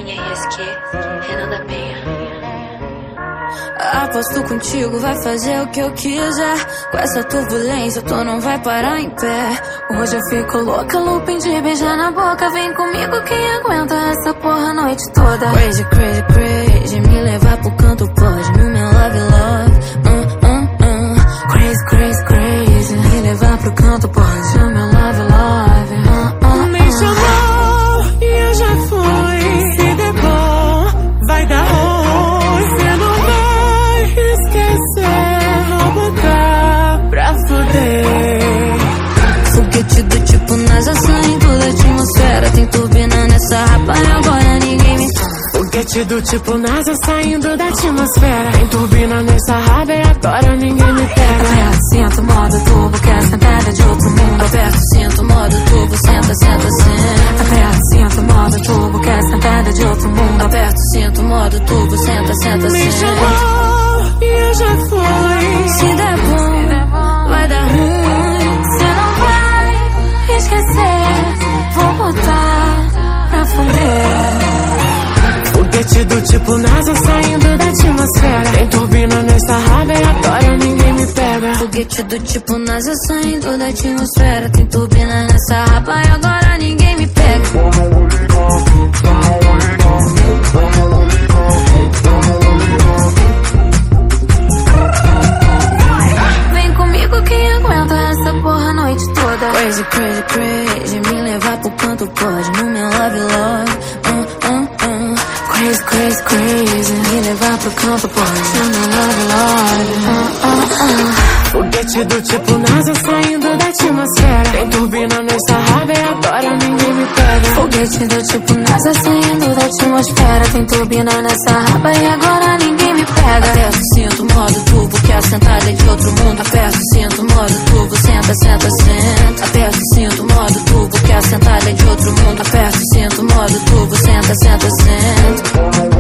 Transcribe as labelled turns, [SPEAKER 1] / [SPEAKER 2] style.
[SPEAKER 1] Minha ESQ, Renan da Penha.
[SPEAKER 2] Aposto contigo, vai fazer o que eu quiser. Com essa turbulência, tu não vai parar em pé. Hoje eu fico louca, looping de beijar na boca. Vem comigo, quem aguenta essa porra a noite toda. Crazy, crazy, crazy, me levar pro canto pode. No meu love, love, Crazy, crazy, crazy, me levar pro canto pode. No meu love, love,
[SPEAKER 3] Me chamou e eu já fui. Se der bom, vai dar ruim. Cê não vai esquecer, vou botar pra fuder.
[SPEAKER 2] Foguete do tipo NASA saindo da atmosfera. Tem turbina nessa rapa e agora ninguém me...
[SPEAKER 3] Foguete do tipo NASA saindo da atmosfera. Tem turbina nessa raba e agora ninguém me pega.
[SPEAKER 2] Aperta, sinto, modo turbo, quer sentada de outro mundo. Aperta, sinto, modo turbo, senta, senta, senta. Aperta, sinto, modo turbo, quer sentada de outro mundo. Aperta, sinto, modo turbo, senta, senta,
[SPEAKER 3] Me
[SPEAKER 2] senta.
[SPEAKER 3] chamou e eu já fui.
[SPEAKER 2] Se der bom, vai dar ruim. Cê não vai esquecer, vou botar pra fuder.
[SPEAKER 3] Foguete do tipo NASA saindo da atmosfera. Tem turbina nessa raba e agora ninguém me pega.
[SPEAKER 2] Foguete do tipo NASA saindo da atmosfera. Tem turbina nessa rapa e agora ninguém me pega. Vem comigo, quem aguenta essa porra a noite toda. Crazy, crazy, crazy, me levar pro canto pode. No meu love, love, Crazy, crazy, crazy, me levar pro campo pode. No meu love, love,
[SPEAKER 3] Foguete do tipo NASA saindo da atmosfera. Tem turbina nessa raba e agora ninguém me pega.
[SPEAKER 2] Foguete do tipo NASA saindo da atmosfera. Tem turbina nessa raba e agora ninguém me pega. Aperto, sinto, modo turbo, que a sentada é de outro mundo. Aperto, sinto, modo turbo, senta, senta, senta. Aperto, sinto, modo turbo, que a sentada é de outro mundo. Aperto, sinto, modo turbo, senta, senta, senta.